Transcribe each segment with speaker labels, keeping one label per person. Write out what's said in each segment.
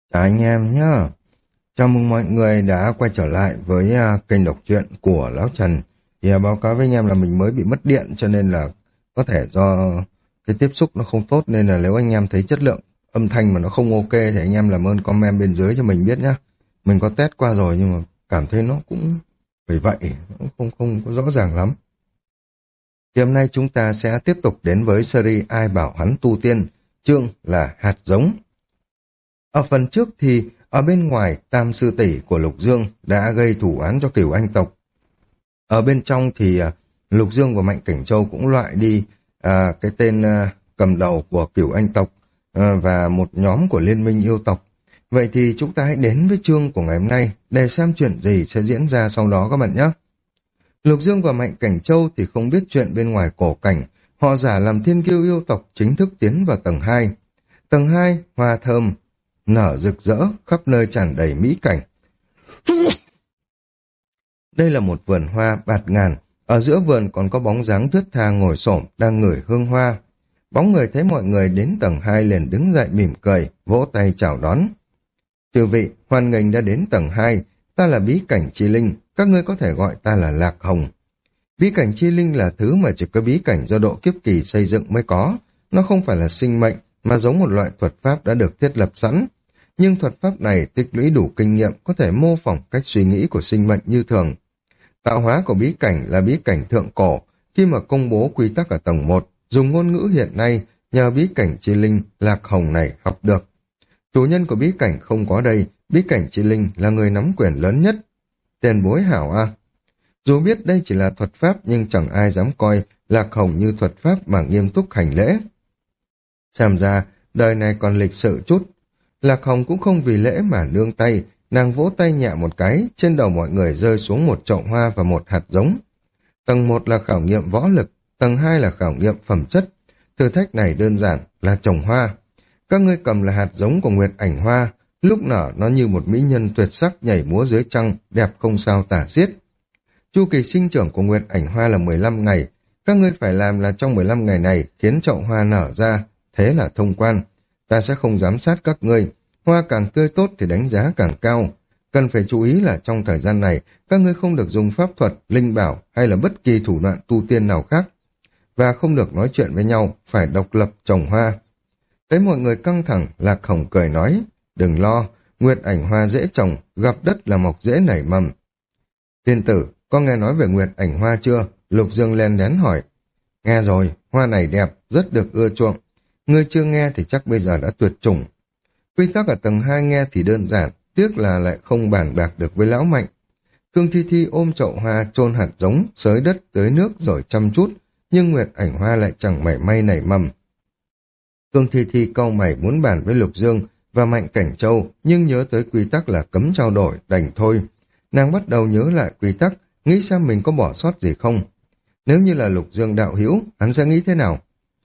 Speaker 1: Chào anh em nhá. Chào mừng mọi người đã quay trở lại với kênh đọc truyện của Lão Trần. Thì báo cáo với anh em là mình mới bị mất điện cho nên là có thể do cái tiếp xúc nó không tốt, nên là nếu anh em thấy chất lượng âm thanh mà nó không ok thì anh em làm ơn comment bên dưới cho mình biết nhá. Mình có test qua rồi nhưng mà cảm thấy nó cũng vậy vậy, nó cũng không có rõ ràng lắm. Thì hôm nay chúng ta sẽ tiếp tục đến với series Ai bảo hắn tu tiên, chương là hạt giống. Ở phần trước thì ở bên ngoài tam sư tỷ của Lục Dương đã gây thủ án cho Cửu Anh tộc. Ở bên trong thì Lục Dương và Mạnh Cảnh Châu cũng loại đi cái tên cầm đầu của Cửu Anh tộc và một nhóm của Liên minh yêu tộc. Vậy thì chúng ta hãy đến với chương của ngày hôm nay để xem chuyện gì sẽ diễn ra sau đó các bạn nhé. Lục Dương và Mạnh Cảnh Châu thì không biết chuyện bên ngoài cổ cảnh, họ giả làm thiên kiêu yêu tộc chính thức tiến vào tầng 2. Tầng 2, hoa thơm nở rực rỡ, khắp nơi tràn đầy mỹ cảnh. Đây là một vườn hoa bạt ngàn, ở giữa vườn còn có bóng dáng thướt tha ngồi xổm đang ngửi hương hoa. Bóng người thấy mọi người đến tầng 2 liền đứng dậy mỉm cười, vỗ tay chào đón. Chư vị, hoan nghênh đã đến tầng 2, ta là Bí Cảnh Chi Linh, các ngươi có thể gọi ta là Lạc Hồng. Bí Cảnh Chi Linh là thứ mà chỉ có bí cảnh do độ kiếp kỳ xây dựng mới có, nó không phải là sinh mệnh, mà giống một loại thuật pháp đã được thiết lập sẵn. Nhưng thuật pháp này tích lũy đủ kinh nghiệm có thể mô phỏng cách suy nghĩ của sinh mệnh như thường. Tạo hóa của bí cảnh là bí cảnh thượng cổ, khi mà công bố quy tắc ở tầng 1, dùng ngôn ngữ hiện nay, nhờ bí cảnh Chi Linh Lạc Hồng này học được. Chủ nhân của bí cảnh không có đây, bí cảnh Chi Linh là người nắm quyền lớn nhất. Tiền bối hảo a. Dù biết đây chỉ là thuật pháp nhưng chẳng ai dám coi Lạc Hồng như thuật pháp mà nghiêm túc hành lễ. Xem ra, đời này còn lịch sự chút. Lạc Hồng cũng không vì lễ mà nương tay, nàng vỗ tay nhẹ một cái, trên đầu mọi người rơi xuống một chậu hoa và một hạt giống. Tầng 1 là khảo nghiệm võ lực, tầng 2 là khảo nghiệm phẩm chất. Thử thách này đơn giản là trồng hoa. Các ngươi cầm là hạt giống của Nguyệt Ảnh Hoa, lúc nở nó như một mỹ nhân tuyệt sắc nhảy múa dưới trăng, đẹp không sao tả xiết. Chu kỳ sinh trưởng của Nguyệt Ảnh Hoa là 15 ngày, các ngươi phải làm là trong 15 ngày này khiến chậu hoa nở ra, thế là thông quan. Ta sẽ không giám sát các ngươi, hoa càng tươi tốt thì đánh giá càng cao. Cần phải chú ý là trong thời gian này, các ngươi không được dùng pháp thuật, linh bảo hay là bất kỳ thủ đoạn tu tiên nào khác. Và không được nói chuyện với nhau, phải độc lập trồng hoa. Thấy mọi người căng thẳng, Lạc Hồng cười nói, đừng lo, Nguyệt Ảnh Hoa dễ trồng, gặp đất là mọc dễ nảy mầm. Tiên tử, có nghe nói về Nguyệt Ảnh Hoa chưa? Lục Dương len lén hỏi. Nghe rồi, hoa này đẹp, rất được ưa chuộng. Ngươi chưa nghe thì chắc bây giờ đã tuyệt chủng. Quy tắc ở tầng 2 nghe thì đơn giản, tiếc là lại không bàn bạc được với lão Mạnh. Khương Thi Thi ôm chậu hoa chôn hạt giống, xới đất tưới nước rồi chăm chút, nhưng Nguyệt Ảnh Hoa lại chẳng mảy may nảy mầm. Khương Thi Thi cau mày muốn bàn với Lục Dương và Mạnh Cảnh Châu, nhưng nhớ tới quy tắc là cấm trao đổi, đành thôi. Nàng bắt đầu nhớ lại quy tắc, nghĩ xem mình có bỏ sót gì không. Nếu như là Lục Dương đạo hữu, hắn sẽ nghĩ thế nào?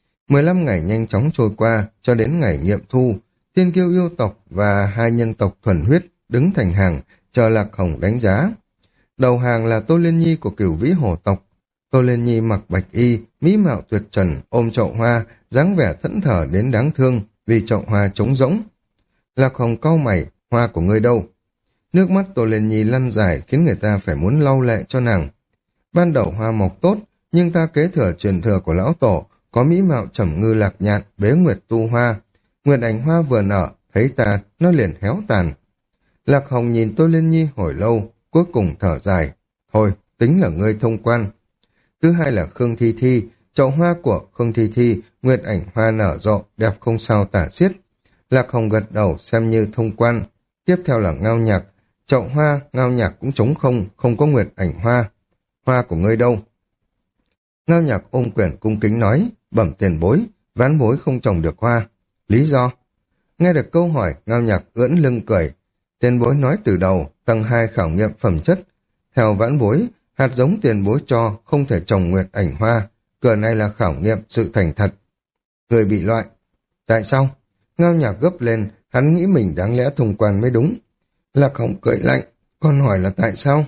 Speaker 1: 15 ngày nhanh chóng trôi qua, cho đến ngày nghiệm thu, tiên kiêu yêu tộc và hai nhân tộc thuần huyết đứng thành hàng, chờ Lạc Hồng đánh giá. Đầu hàng là Tô Liên Nhi của Cửu Vĩ Hồ tộc. Tô Liên Nhi mặc bạch y, mỹ mạo tuyệt trần, ôm chậu hoa, dáng vẻ thẫn thờ đến đáng thương vì chậu hoa trống rỗng. Lạc Hồng cau mày, hoa của ngươi đâu? Nước mắt Tô Liên Nhi lăn dài khiến người ta phải muốn lau lệ cho nàng. Ban đầu hoa mọc tốt, nhưng ta kế thừa truyền thừa của lão tổ, có mỹ mạo trầm ngư lạc nhạn, bế nguyệt tu hoa. Nguyệt Ảnh Hoa vừa nở, thấy ta, nó liền héo tàn. Lạc Hồng nhìn Tô Liên Nhi hồi lâu, cuối cùng thở dài. Thôi, tính là ngươi thông quan. Thứ hai là Khương Thi Thi, chậu hoa của Khương Thi Thi, Nguyệt Ảnh Hoa nở rộ, đẹp không sao tả xiết. Lạc Hồng gật đầu xem như thông quan. Tiếp theo là Ngao Nhạc, chậu hoa, Ngao Nhạc cũng trống không, không có Nguyệt Ảnh Hoa. Hoa của ngươi đâu? Ngao Nhạc ôm quyền cung kính nói, bẩm tiền bối, ván bối không trồng được hoa. Lý do? Nghe được câu hỏi, Ngao Nhạc ưỡn lưng cười. Tiền bối nói từ đầu, tầng 2 khảo nghiệm phẩm chất. Theo vãn bối, hạt giống tiền bối cho không thể trồng Nguyệt Ảnh Hoa. Cửa này là khảo nghiệm sự thành thật. Người bị loại. Tại sao? Ngao Nhạc gấp lên, hắn nghĩ mình đáng lẽ thông quan mới đúng. Lạc Hồng cười lạnh, con hỏi là tại sao?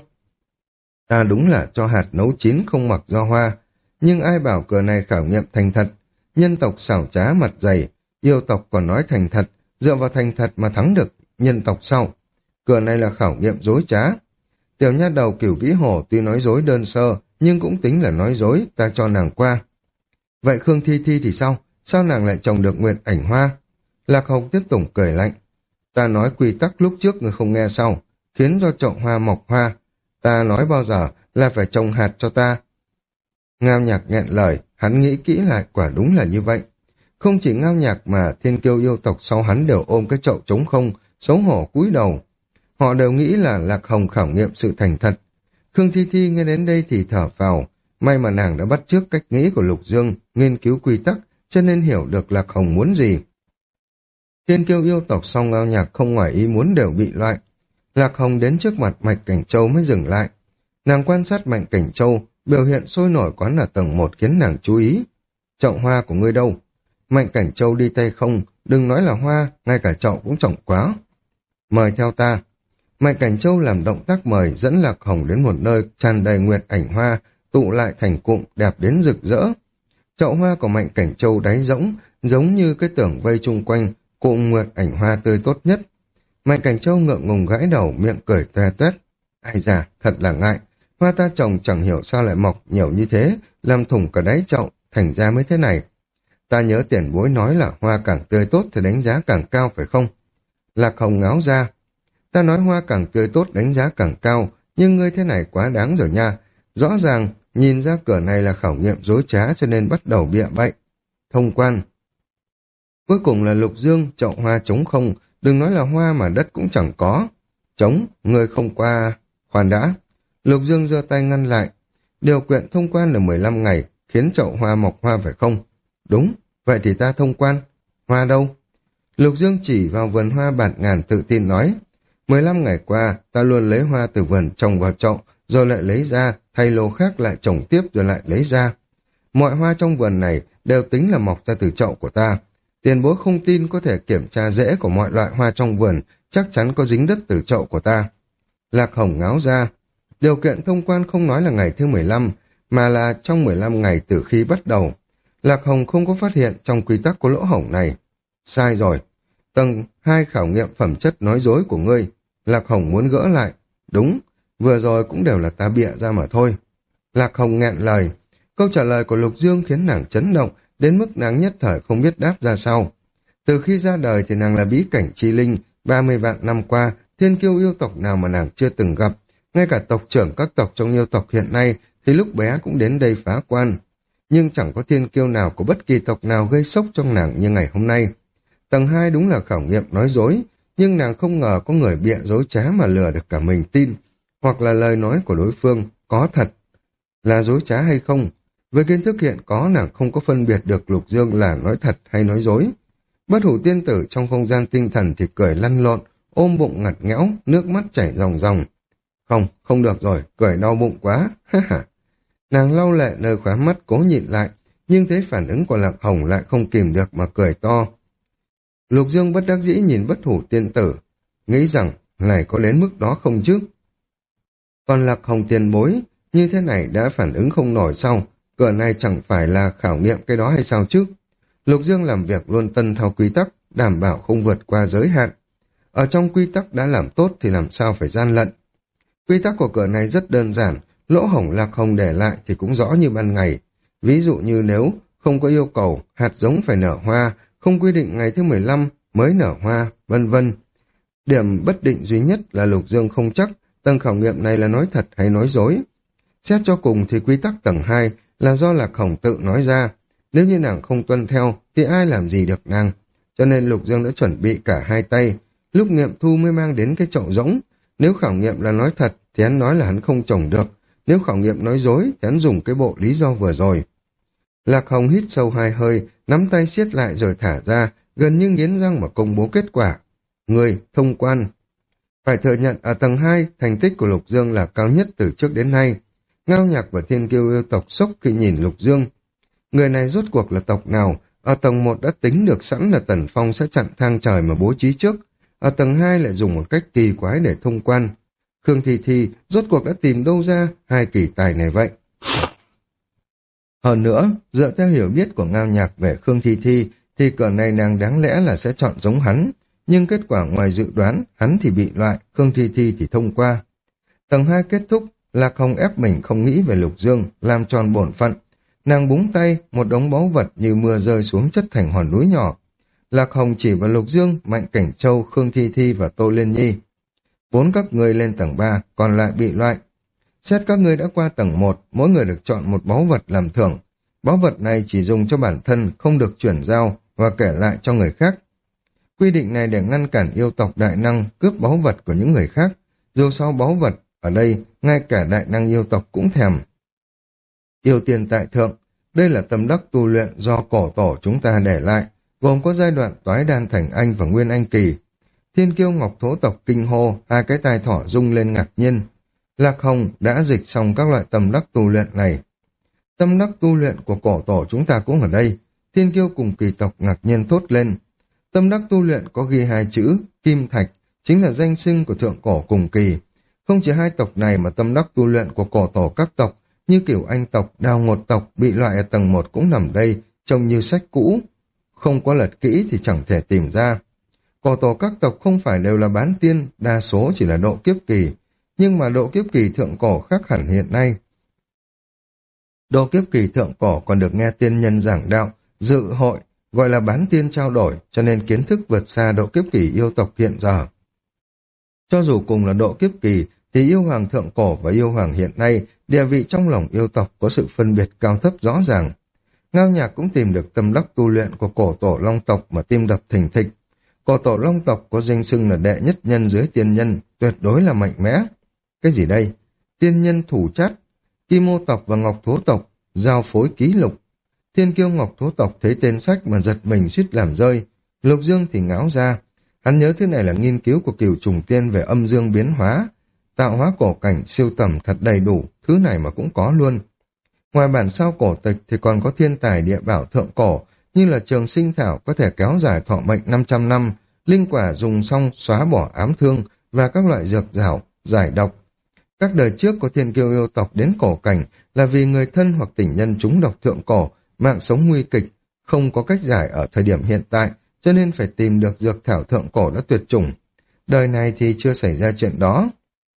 Speaker 1: Ta đúng là cho hạt nấu chín không mặc do hoa, nhưng ai bảo cửa này khảo nghiệm thành thật. Nhân tộc xảo trá mặt dày, yêu tộc còn nói thành thật, dựa vào thành thật mà thắng được nhân tộc sau. Cửa này là khảo nghiệm dối trá. Tiểu nha đầu Cửu Vĩ Hổ tuy nói dối đơn sơ, nhưng cũng tính là nói dối, ta cho nàng qua. Vậy Khương Thi Thi thì sao? Sao nàng lại trồng được nguyệt ảnh hoa? Lạc Hồng tiếp tục cười lạnh. Ta nói quy tắc lúc trước người không nghe sau, khiến cho chậu hoa mọc hoa. Ta nói bao giờ là phải trồng hạt cho ta. Ngao Nhạc nghẹn lời, hắn nghĩ kỹ lại quả đúng là như vậy. Không chỉ Ngao Nhạc mà thiên kiêu yêu tộc sau hắn đều ôm cái chậu trống không, xấu hổ cúi đầu. Họ đều nghĩ là Lạc Hồng khảo nghiệm sự thành thật. Khương Thi Thi nghe đến đây thì thở phào. May mà nàng đã bắt chước cách nghĩ của Lục Dương, nghiên cứu quy tắc, cho nên hiểu được Lạc Hồng muốn gì. Thiên kiêu yêu tộc sau Ngao Nhạc không ngoài ý muốn đều bị loại. Lạc Hồng đến trước mặt Mạch Cảnh Châu mới dừng lại. Nàng quan sát Mạnh Cảnh Châu, biểu hiện sôi nổi quán ở tầng 1 khiến nàng chú ý. Chậu hoa của ngươi đâu? Mạnh Cảnh Châu đi tay không, đừng nói là hoa, ngay cả chậu cũng trọng quá. Mời theo ta. Mạnh Cảnh Châu làm động tác mời dẫn Lạc Hồng đến một nơi tràn đầy nguyệt ảnh hoa, tụ lại thành cụm đẹp đến rực rỡ. Chậu hoa của Mạnh Cảnh Châu đáy rỗng, giống như cái tường vây chung quanh, cụm nguyệt ảnh hoa tươi tốt nhất. Mạnh Cảnh Châu ngượng ngùng gãi đầu, miệng cười toe toét. Ai da, thật là ngại. Hoa ta trồng chẳng hiểu sao lại mọc nhiều như thế, làm thủng cả đáy chậu, thành ra mới thế này. Ta nhớ tiền bối nói là hoa càng tươi tốt thì đánh giá càng cao phải không? Lạc Hồng ngáo ra. Ta nói hoa càng tươi tốt đánh giá càng cao, nhưng ngươi thế này quá đáng rồi nha. Rõ ràng, nhìn ra cửa này là khảo nghiệm dối trá cho nên bắt đầu bịa bậy. Thông quan. Cuối cùng là Lục Dương, chậu hoa trống không, đừng nói là hoa mà đất cũng chẳng có. Trống, ngươi không qua... Khoan đã. Lục Dương giơ tay ngăn lại. Điều kiện thông quan là 15 ngày, khiến chậu hoa mọc hoa phải không? Đúng, vậy thì ta thông quan. Hoa đâu? Lục Dương chỉ vào vườn hoa bạt ngàn tự tin nói. 15 ngày qua, ta luôn lấy hoa từ vườn trồng vào chậu, rồi lại lấy ra, thay lô khác lại trồng tiếp rồi lại lấy ra. Mọi hoa trong vườn này đều tính là mọc ra từ chậu của ta. Tiền bối không tin có thể kiểm tra rễ của mọi loại hoa trong vườn, chắc chắn có dính đất từ chậu của ta. Lạc Hồng ngáo ra. Điều kiện thông quan không nói là ngày thứ 15, mà là trong 15 ngày từ khi bắt đầu. Lạc Hồng không có phát hiện trong quy tắc có lỗ hổng này. Sai rồi. Tầng 2 khảo nghiệm phẩm chất nói dối của ngươi. Lạc Hồng muốn gỡ lại. Đúng, vừa rồi cũng đều là ta bịa ra mà thôi. Lạc Hồng nghẹn lời. Câu trả lời của Lục Dương khiến nàng chấn động, đến mức nàng nhất thời không biết đáp ra sao. Từ khi ra đời thì nàng là bí cảnh chi linh, 30 vạn năm qua, thiên kiêu yêu tộc nào mà nàng chưa từng gặp. Ngay cả tộc trưởng các tộc trong yêu tộc hiện nay thì lúc bé cũng đến đây phá quan. Nhưng chẳng có thiên kiêu nào của bất kỳ tộc nào gây sốc trong nàng như ngày hôm nay. Tầng 2 đúng là khảo nghiệm nói dối, nhưng nàng không ngờ có người bịa dối trá mà lừa được cả mình tin, hoặc là lời nói của đối phương có thật là dối trá hay không. Với kiến thức hiện có, nàng không có phân biệt được Lục Dương là nói thật hay nói dối. Bất Hủ tiên tử trong không gian tinh thần thì cười lăn lộn, ôm bụng ngặt nghẽo, nước mắt chảy ròng ròng. Không, không được rồi, cười đau bụng quá, ha ha. Nàng lau lệ nơi khóe mắt cố nhịn lại, nhưng thấy phản ứng của Lạc Hồng lại không kìm được mà cười to. Lục Dương bất đắc dĩ nhìn Bất Hủ tiên tử, nghĩ rằng này có đến mức đó không chứ. Còn Lạc Hồng tiền bối, như thế này đã phản ứng không nổi sao? Cửa này chẳng phải là khảo nghiệm cái đó hay sao chứ? Lục Dương làm việc luôn tuân theo quy tắc, đảm bảo không vượt qua giới hạn. Ở trong quy tắc đã làm tốt thì làm sao phải gian lận. Quy tắc của cửa này rất đơn giản, lỗ hổng Lạc Hồng để lại thì cũng rõ như ban ngày. Ví dụ như nếu không có yêu cầu hạt giống phải nở hoa, không quy định ngày thứ 15 mới nở hoa, vân vân. Điểm bất định duy nhất là Lục Dương không chắc tầng khảo nghiệm này là nói thật hay nói dối. Xét cho cùng thì quy tắc tầng 2 là do Lạc Hồng tự nói ra. Nếu như nàng không tuân theo thì ai làm gì được nàng. Cho nên Lục Dương đã chuẩn bị cả hai tay. Lúc nghiệm thu mới mang đến cái chậu rỗng. Nếu khảo nghiệm là nói thật thì hắn nói là hắn không trồng được. Nếu khảo nghiệm nói dối thì hắn dùng cái bộ lý do vừa rồi. Lạc Hồng hít sâu 2 hơi, nắm tay siết lại rồi thả ra, gần như nghiến răng mà công bố kết quả. Người thông quan. Phải thừa nhận ở tầng 2, thành tích của Lục Dương là cao nhất từ trước đến nay. Ngao Nhạc và Thiên Kiêu yêu tộc sốc khi nhìn Lục Dương. Người này rốt cuộc là tộc nào? Ở tầng 1 đã tính được sẵn là Tần Phong sẽ chặn thang trời mà bố trí trước. Ở tầng 2 lại dùng một cách kỳ quái để thông quan. Khương Thi Thi rốt cuộc đã tìm đâu ra hai kỳ tài này vậy? Hơn nữa, dựa theo hiểu biết của Ngao Nhạc về Khương Thi Thi, thì cửa này nàng đáng lẽ là sẽ chọn giống hắn. nhưng kết quả ngoài dự đoán, hắn thì bị loại, Khương Thi Thi thì thông qua. Tầng 2 kết thúc, Lạc Hồng ép mình không nghĩ về Lục Dương, làm tròn bổn phận. Nàng búng tay, một đống báu vật như mưa rơi xuống chất thành hòn núi nhỏ. Lạc Hồng chỉ vào Lục Dương, Mạnh Cảnh Châu, Khương Thi Thi và Tô Liên Nhi. 4 các ngươi lên tầng 3, còn lại bị loại. Xét các ngươi đã qua tầng 1, mỗi người được chọn một báu vật làm thưởng. Báu vật này chỉ dùng cho bản thân, không được chuyển giao và kể lại cho người khác. Quy định này để ngăn cản yêu tộc đại năng cướp báu vật của những người khác. Dù sao báu vật, ở đây, ngay cả đại năng yêu tộc cũng thèm. Ưu tiên tại thượng, đây là tâm đắc tu luyện do cổ tổ chúng ta để lại, gồm có giai đoạn toái đan thành anh và nguyên anh kỳ. Thiên kiêu ngọc thố tộc kinh hô, hai cái tai thỏ rung lên ngạc nhiên. Lạc Hồng đã dịch xong các loại tâm đắc tu luyện này. Tâm đắc tu luyện của cổ tổ chúng ta cũng ở đây. Thiên kiêu cùng kỳ tộc ngạc nhiên thốt lên. Tâm đắc tu luyện có ghi hai chữ, kim thạch, chính là danh xưng của thượng cổ cùng kỳ. Không chỉ hai tộc này mà tâm đắc tu luyện của cổ tổ các tộc, như Cửu Anh tộc, Đào Ngột tộc bị loại ở tầng 1 cũng nằm đây, trông như sách cũ. Không có lật kỹ thì chẳng thể tìm ra. Cổ tổ các tộc không phải đều là bán tiên, đa số chỉ là độ kiếp kỳ, nhưng mà độ kiếp kỳ thượng cổ khác hẳn hiện nay. Độ kiếp kỳ thượng cổ còn được nghe tiên nhân giảng đạo, dự hội, gọi là bán tiên trao đổi, cho nên kiến thức vượt xa độ kiếp kỳ yêu tộc hiện giờ. Cho dù cùng là độ kiếp kỳ, thì yêu hoàng thượng cổ và yêu hoàng hiện nay, địa vị trong lòng yêu tộc có sự phân biệt cao thấp rõ ràng. Ngao Nhạc cũng tìm được tâm đắc tu luyện của cổ tổ long tộc mà tim đập thình thịch. Cổ tổ long tộc có danh xưng là đệ nhất nhân dưới tiên nhân, tuyệt đối là mạnh mẽ. Cái gì đây? Tiên nhân thủ chát, Kim Mô tộc và Ngọc Thố tộc, giao phối ký lục. Thiên kiêu Ngọc Thố tộc thấy tên sách mà giật mình suýt làm rơi. Lục Dương thì ngáo ra. Hắn nhớ thứ này là nghiên cứu của Cửu Trùng Tiên về âm dương biến hóa. Tạo hóa cổ cảnh siêu tầm thật đầy đủ, thứ này mà cũng có luôn. Ngoài bản sao cổ tịch thì còn có thiên tài địa bảo thượng cổ, như là trường sinh thảo có thể kéo dài thọ mệnh 500 năm, linh quả dùng xong xóa bỏ ám thương và các loại dược thảo, giải độc. Các đời trước có thiên kiêu yêu tộc đến cổ cảnh là vì người thân hoặc tình nhân trúng độc thượng cổ, mạng sống nguy kịch, không có cách giải ở thời điểm hiện tại, cho nên phải tìm được dược thảo thượng cổ đã tuyệt chủng. Đời này thì chưa xảy ra chuyện đó.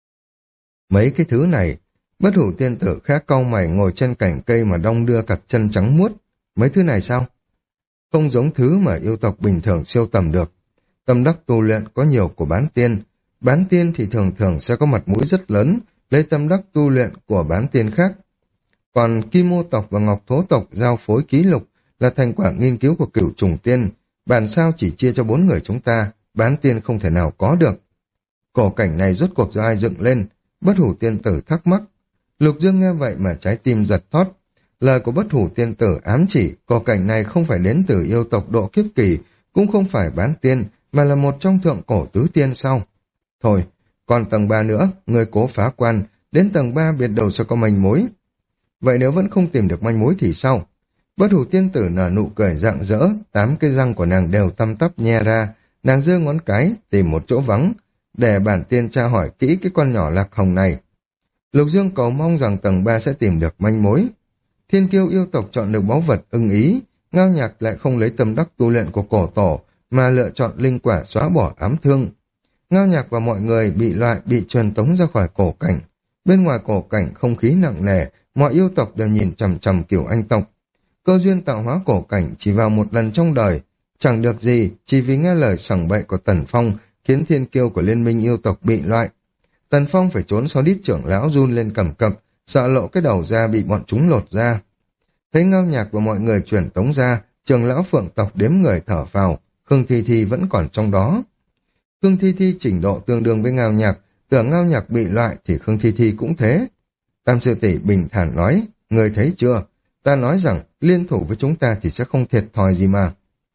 Speaker 1: Mấy cái thứ này, Bất Hủ tiên tử khác cau mày ngồi trên cành cây mà đong đưa cặp chân trắng muốt. Mấy thứ này sao? Không giống thứ mà yêu tộc bình thường siêu tầm được. Tâm đắc tu luyện có nhiều của bán tiên. Bán tiên thì thường thường sẽ có mặt mũi rất lớn, lấy tâm đắc tu luyện của bán tiên khác. Còn Kim Mô tộc và Ngọc Thố tộc giao phối ký lục là thành quả nghiên cứu của Cửu Trùng Tiên. Bản sao chỉ chia cho 4 người chúng ta, bán tiên không thể nào có được. Cổ cảnh này rốt cuộc do ai dựng lên? Bất Hủ tiên tử thắc mắc. Lục Dương nghe vậy mà trái tim giật thót. Lời của Bất Hủ tiên tử ám chỉ cổ cảnh này không phải đến từ yêu tộc độ kiếp kỳ, cũng không phải bán tiên, mà là một trong thượng cổ tứ tiên sau. Thôi, còn tầng 3 nữa, người cố phá quan, đến tầng 3 biết đầu sẽ có manh mối. Vậy nếu vẫn không tìm được manh mối thì sao? Bất Hủ tiên tử nở nụ cười rạng rỡ, 8 cái răng của nàng đều tăm tắp nhe ra, nàng giơ ngón cái, tìm một chỗ vắng, để bản tiên tra hỏi kỹ cái con nhỏ Lạc Hồng này. Lục Dương cầu mong rằng tầng 3 sẽ tìm được manh mối. Thiên kiêu yêu tộc chọn được báu vật ưng ý, Ngao Nhạc lại không lấy tâm đắc tu luyện của cổ tổ, mà lựa chọn linh quả xóa bỏ ám thương. Ngao Nhạc và mọi người bị loại bị truyền tống ra khỏi cổ cảnh. Bên ngoài cổ cảnh không khí nặng nề, mọi yêu tộc đều nhìn chằm chằm Cửu Anh tộc. Cơ duyên tạo hóa cổ cảnh chỉ vào một lần trong đời, chẳng được gì, chỉ vì nghe lời sằng bậy của Tần Phong khiến thiên kiêu của liên minh yêu tộc bị loại. Tần Phong phải trốn sau đít trưởng lão run lên cầm cập, sợ lộ cái đầu ra bị bọn chúng lột ra. Thấy Ngao Nhạc và mọi người chuyển tống ra, trưởng lão Phượng tộc đếm người thở phào, Khương Thi Thi vẫn còn trong đó. Khương Thi Thi trình độ tương đương với Ngao Nhạc, tưởng Ngao Nhạc bị loại thì Khương Thi Thi cũng thế. Tam sư tỷ bình thản nói, người thấy chưa, ta nói rằng liên thủ với chúng ta thì sẽ không thiệt thòi gì mà.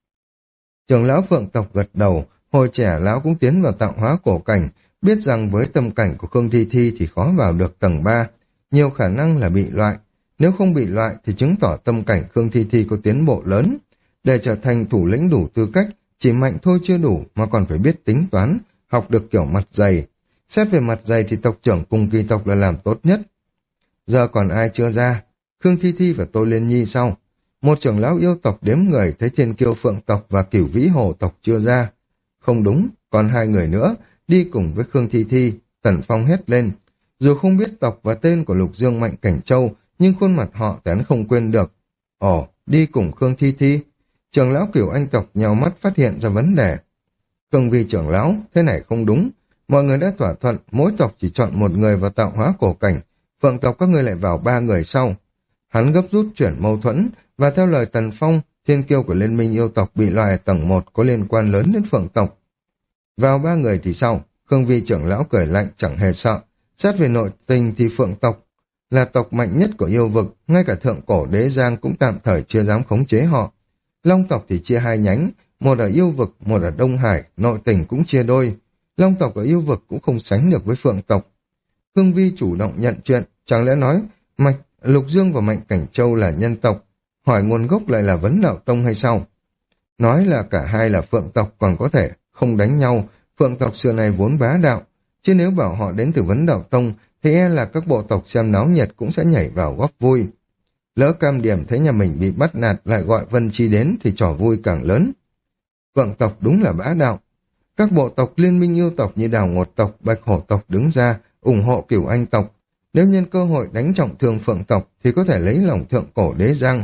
Speaker 1: Trưởng lão Phượng tộc gật đầu, hồi trẻ lão cũng tiến vào tạo hóa cổ cảnh, biết rằng với tâm cảnh của Khương Thi Thi thì khó vào được tầng 3, nhiều khả năng là bị loại. Nếu không bị loại thì chứng tỏ tâm cảnh Khương Thi Thi có tiến bộ lớn. Để trở thành thủ lĩnh đủ tư cách, chỉ mạnh thôi chưa đủ mà còn phải biết tính toán, học được kiểu mặt dày. Xét về mặt dày thì tộc trưởng cùng kỳ tộc là làm tốt nhất. Giờ còn ai chưa ra? Khương Thi Thi và Tô Liên Nhi sau. Một trưởng lão yêu tộc đếm người thấy thiên kiêu Phượng tộc và Cửu Vĩ Hồ tộc chưa ra. Không đúng, còn hai người nữa, đi cùng với Khương Thi Thi. Tần Phong hét lên. Dù không biết tộc và tên của Lục Dương Mạnh Cảnh Châu, nhưng khuôn mặt họ thì hắn không quên được. Ồ, đi cùng Khương Thi Thi. Trưởng lão Cửu Anh tộc nhào mắt phát hiện ra vấn đề. Khương Vi trưởng lão, thế này không đúng. Mọi người đã thỏa thuận, mỗi tộc chỉ chọn một người vào tạo hóa cổ cảnh. Phượng tộc các ngươi lại vào 3 người sau. Hắn gấp rút chuyển mâu thuẫn, và theo lời Tần Phong, thiên kiêu của Liên minh yêu tộc bị loại tầng 1 có liên quan lớn đến Phượng tộc. Vào 3 người thì sao? Khương Vi trưởng lão cười lạnh chẳng hề sợ. Xét về nội tình thì Phượng tộc là tộc mạnh nhất của yêu vực, ngay cả thượng cổ đế giang cũng tạm thời chưa dám khống chế họ. Long tộc thì chia 2 nhánh, một ở yêu vực, một ở Đông Hải, nội tình cũng chia đôi. Long tộc ở yêu vực cũng không sánh được với Phượng tộc. Khương Vi chủ động nhận chuyện, chẳng lẽ nói Lục Dương và Mạnh Cảnh Châu là nhân tộc, hỏi nguồn gốc lại là Vấn Đạo Tông hay sao? Nói là cả hai là Phượng tộc còn có thể không đánh nhau, Phượng tộc xưa này vốn bá đạo, chứ nếu bảo họ đến từ Vấn Đạo Tông thì e là các bộ tộc xem náo nhiệt cũng sẽ nhảy vào góp vui. Lỡ Cam Điểm thấy nhà mình bị bắt nạt lại gọi Vân Chi đến thì trò vui càng lớn. Phượng tộc đúng là bá đạo. Các bộ tộc liên minh yêu tộc như Đào Ngột tộc, Bạch Hổ tộc đứng ra ủng hộ Cửu Anh tộc. Nếu nhân cơ hội đánh trọng thương Phượng tộc thì có thể lấy lòng thượng cổ đế giang.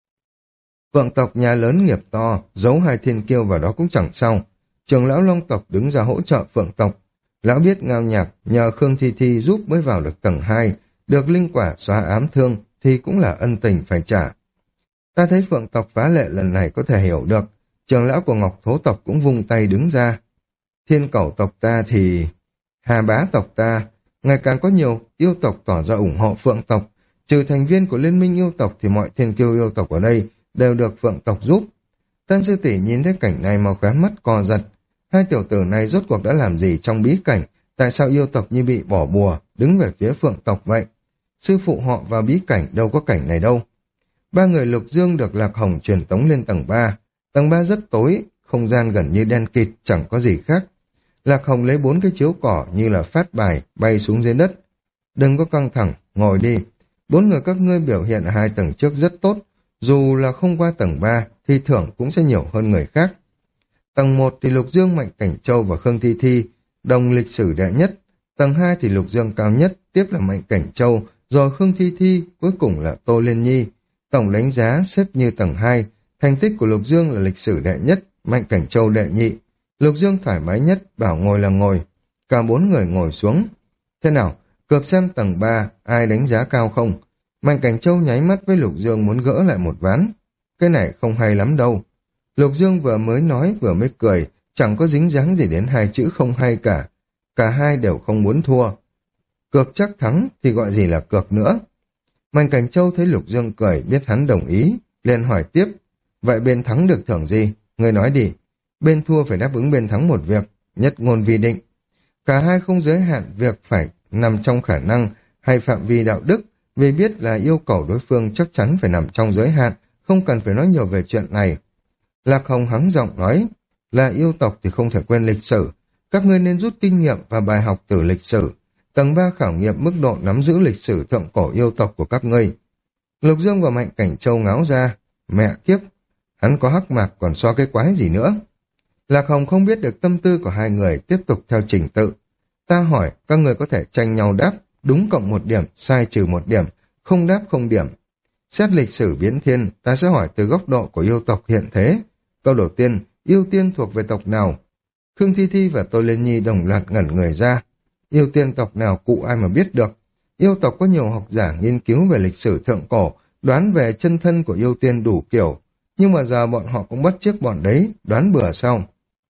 Speaker 1: Phượng tộc nhà lớn nghiệp to, giấu hai thiên kiêu vào đó cũng chẳng sao. Trường lão Long tộc đứng ra hỗ trợ Phượng tộc. Lão biết Ngao Nhạc nhờ Khương Thi Thi giúp mới vào được tầng 2, được linh quả xóa ám thương thì cũng là ân tình phải trả. Ta thấy Phượng tộc phá lệ lần này có thể hiểu được. Trường lão của Ngọc Thố tộc cũng vung tay đứng ra. Thiên Cẩu tộc ta thì Hà Bá tộc ta, ngày càng có nhiều yêu tộc tỏ ra ủng hộ Phượng tộc. Trừ thành viên của Liên minh yêu tộc thì mọi thiên kiêu yêu tộc ở đây đều được Phượng tộc giúp. Tam sư tỷ nhìn thấy cảnh này mà khóe mắt co giật. Hai tiểu tử này rốt cuộc đã làm gì trong bí cảnh? Tại sao yêu tộc như bị bỏ bùa, đứng về phía Phượng tộc vậy? Sư phụ họ vào bí cảnh đâu có cảnh này đâu. 3 người Lục Dương được Lạc Hồng truyền tống lên tầng 3. Tầng 3 rất tối, không gian gần như đen kịt, chẳng có gì khác. Lạc Hồng lấy 4 cái chiếu cỏ như là phát bài, bay xuống dưới đất. Đừng có căng thẳng, ngồi đi. 4 người các ngươi biểu hiện ở 2 tầng trước rất tốt. Dù là không qua tầng 3, thì thưởng cũng sẽ nhiều hơn người khác. Tầng 1 thì Lục Dương, Mạnh Cảnh Châu và Khương Thi Thi, đồng lịch sử đệ nhất. Tầng 2 thì Lục Dương cao nhất, tiếp là Mạnh Cảnh Châu, rồi Khương Thi Thi, cuối cùng là Tô Liên Nhi. Tổng đánh giá xếp như tầng 2, thành tích của Lục Dương là lịch sử đệ nhất, Mạnh Cảnh Châu đệ nhị. Lục Dương thoải mái nhất, bảo ngồi là ngồi. Cả 4 người ngồi xuống. Thế nào, cược xem tầng 3, ai đánh giá cao không? Mạnh Cảnh Châu nháy mắt với Lục Dương muốn gỡ lại một ván. Cái này không hay lắm đâu. Lục Dương vừa mới nói vừa mới cười, chẳng có dính dáng gì đến 2 chữ không hay cả. Cả hai đều không muốn thua. Cược chắc thắng thì gọi gì là cược nữa. Mạnh Cảnh Châu thấy Lục Dương cười, biết hắn đồng ý, liền hỏi tiếp. Vậy bên thắng được thưởng gì? Người nói đi. Bên thua phải đáp ứng bên thắng một việc, nhất ngôn vi định. Cả hai không giới hạn việc phải nằm trong khả năng hay phạm vi đạo đức, vì biết là yêu cầu đối phương chắc chắn phải nằm trong giới hạn, không cần phải nói nhiều về chuyện này. Lạc Hồng hắng giọng nói, là yêu tộc thì không thể quên lịch sử, các ngươi nên rút kinh nghiệm và bài học từ lịch sử. Tầng 3 khảo nghiệm mức độ nắm giữ lịch sử thượng cổ yêu tộc của các ngươi. Lục Dương và Mạnh Cảnh Châu ngáo ra, mẹ kiếp, hắn có hắc mạc còn so cái quái gì nữa. Lạc Hồng không biết được tâm tư của hai người, tiếp tục theo trình tự. Ta hỏi, các người có thể tranh nhau đáp, đúng cộng 1 điểm, sai trừ 1 điểm, không đáp không điểm. Xét lịch sử biến thiên, ta sẽ hỏi từ góc độ của yêu tộc hiện thế. Câu đầu tiên, yêu tiên thuộc về tộc nào? Khương Thi Thi và Tô Liên Nhi đồng loạt ngẩn người ra. Yêu tiên tộc nào cụ ai mà biết được. Yêu tộc có nhiều học giả nghiên cứu về lịch sử thượng cổ, đoán về chân thân của yêu tiên đủ kiểu. Nhưng mà giờ bọn họ cũng bắt chước bọn đấy, đoán bừa sao?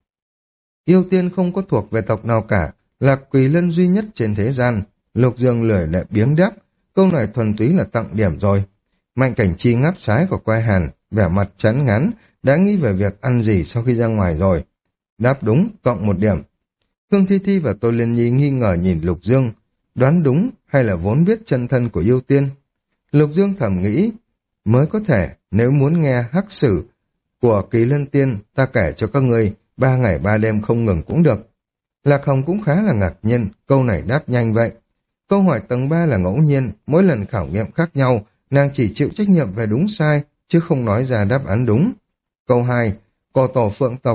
Speaker 1: Yêu tiên không có thuộc về tộc nào cả, là Quỳ Lân duy nhất trên thế gian. Lục Dương lười lại biếng đáp, câu này thuần túy là tặng điểm rồi. Mạnh Cảnh Chi ngáp sái của quai hàn, vẻ mặt chán ngán, đã nghĩ về việc ăn gì sau khi ra ngoài rồi. Đáp đúng, cộng 1 điểm. Khương Thi Thi và Tô Liên Nhi nghi ngờ nhìn Lục Dương, đoán đúng hay là vốn biết chân thân của yêu tiên. Lục Dương thầm nghĩ, mới có thể, nếu muốn nghe hắc sử của Kỳ Lân Tiên, ta kể cho các ngươi 3 ngày 3 đêm không ngừng cũng được. Lạc Hồng cũng khá là ngạc nhiên, câu này đáp nhanh vậy. Câu hỏi tầng 3 là ngẫu nhiên, mỗi lần khảo nghiệm khác nhau, nàng chỉ chịu trách nhiệm về đúng sai, chứ không nói ra đáp án đúng. Câu 2, cổ tổ Phượng tộc,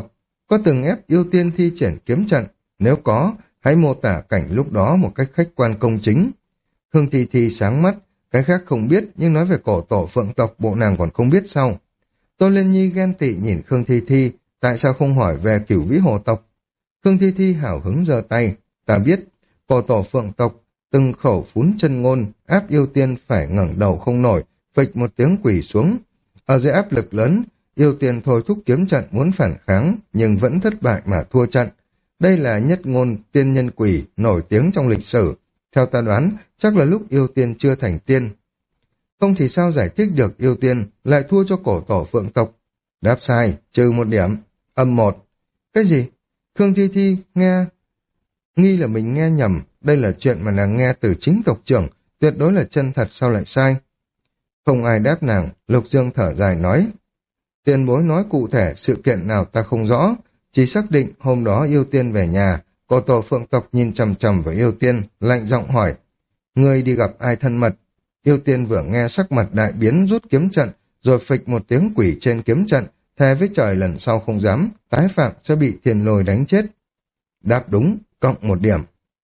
Speaker 1: Có từng ép yêu tiên thi triển kiếm trận? Nếu có, hãy mô tả cảnh lúc đó một cách khách quan công chính. Khương Thi Thi sáng mắt, cái khác không biết, nhưng nói về cổ tổ phượng tộc bộ nàng còn không biết sao. Tô Liên Nhi ghen tị nhìn Khương Thi Thi, tại sao không hỏi về Cửu Vĩ Hồ tộc? Khương Thi Thi hào hứng giơ tay, ta biết, cổ tổ phượng tộc, từng khẩu phún chân ngôn, áp yêu tiên phải ngẩng đầu không nổi, phịch một tiếng quỳ xuống. Ở dưới áp lực lớn, yêu tiên thôi thúc kiếm trận muốn phản kháng, nhưng vẫn thất bại mà thua trận. Đây là nhất ngôn tiên nhân quỷ nổi tiếng trong lịch sử. Theo ta đoán, chắc là lúc yêu tiên chưa thành tiên. Không thì sao giải thích được yêu tiên lại thua cho cổ tổ phượng tộc? Đáp sai, trừ một điểm. Âm một. Cái gì? Khương Thi Thi nghe... Nghi là mình nghe nhầm, đây là chuyện mà nàng nghe từ chính tộc trưởng, tuyệt đối là chân thật, sao lại sai? Không ai đáp nàng, Lục Dương thở dài nói. Tiền bối nói cụ thể sự kiện nào ta không rõ, chỉ xác định hôm đó yêu tiên về nhà, cổ tổ phượng tộc nhìn chằm chằm vào yêu tiên, lạnh giọng hỏi. Ngươi đi gặp ai thân mật? Yêu tiên vừa nghe sắc mặt đại biến rút kiếm trận, rồi phịch một tiếng quỷ trên kiếm trận, thề với trời lần sau không dám, tái phạm sẽ bị thiên lôi đánh chết. Đáp đúng, cộng một điểm.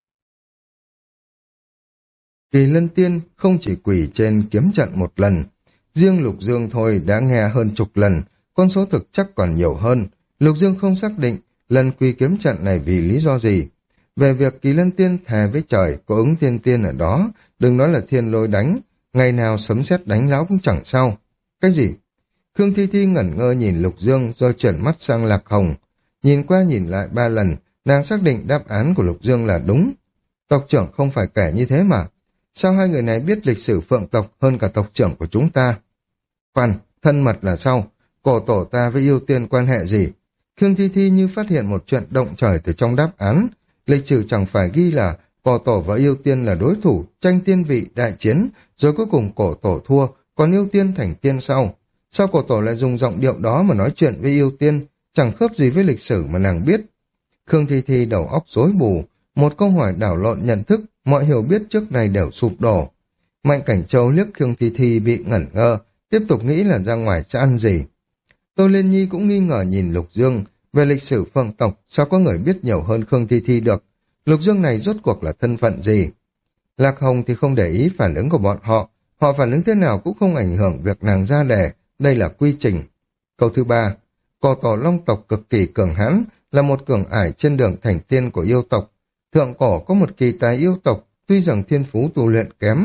Speaker 1: Kỳ Lân Tiên không chỉ quỷ trên kiếm trận một lần, riêng Lục Dương thôi đã nghe hơn chục lần, con số thực chắc còn nhiều hơn. Lục Dương không xác định lần quỳ kiếm trận này vì lý do gì. Về việc Kỳ Lân Tiên thề với trời có ứng thiên tiên ở đó, đừng nói là thiên lôi đánh, ngày nào sấm sét đánh lão cũng chẳng sao. Cái gì? Khương Thi Thi ngẩn ngơ nhìn Lục Dương rồi chuyển mắt sang Lạc Hồng. Nhìn qua nhìn lại 3 lần, nàng xác định đáp án của Lục Dương là đúng. Tộc trưởng không phải kẻ như thế mà. Sao hai người này biết lịch sử phượng tộc hơn cả tộc trưởng của chúng ta? Khoan, thân mật là sao? Cổ tổ ta với yêu tiên quan hệ gì? Khương Thi Thi như phát hiện một chuyện động trời từ trong đáp án. Lịch sử chẳng phải ghi là cổ tổ và yêu tiên là đối thủ, tranh tiên vị, đại chiến, rồi cuối cùng cổ tổ thua, còn yêu tiên thành tiên sau. Sao cổ tổ lại dùng giọng điệu đó mà nói chuyện với yêu tiên, chẳng khớp gì với lịch sử mà nàng biết. Khương Thi Thi đầu óc rối bù, một câu hỏi đảo lộn nhận thức, mọi hiểu biết trước này đều sụp đổ. Mạnh Cảnh Châu liếc Khương Thi Thi bị ngẩn ngơ, tiếp tục nghĩ là ra ngoài sẽ ăn gì. Tô Liên Nhi cũng nghi ngờ nhìn Lục Dương, về lịch sử phượng tộc sao có người biết nhiều hơn Khương Thi Thi được, Lục Dương này rốt cuộc là thân phận gì. Lạc Hồng thì không để ý phản ứng của bọn họ phản ứng thế nào cũng không ảnh hưởng việc nàng ra đề, đây là quy trình. Câu thứ 3, cổ tổ long tộc cực kỳ cường hãn, là một cường ải trên đường thành tiên của yêu tộc. Thượng cổ có một kỳ tài yêu tộc, tuy rằng thiên phú tu luyện kém,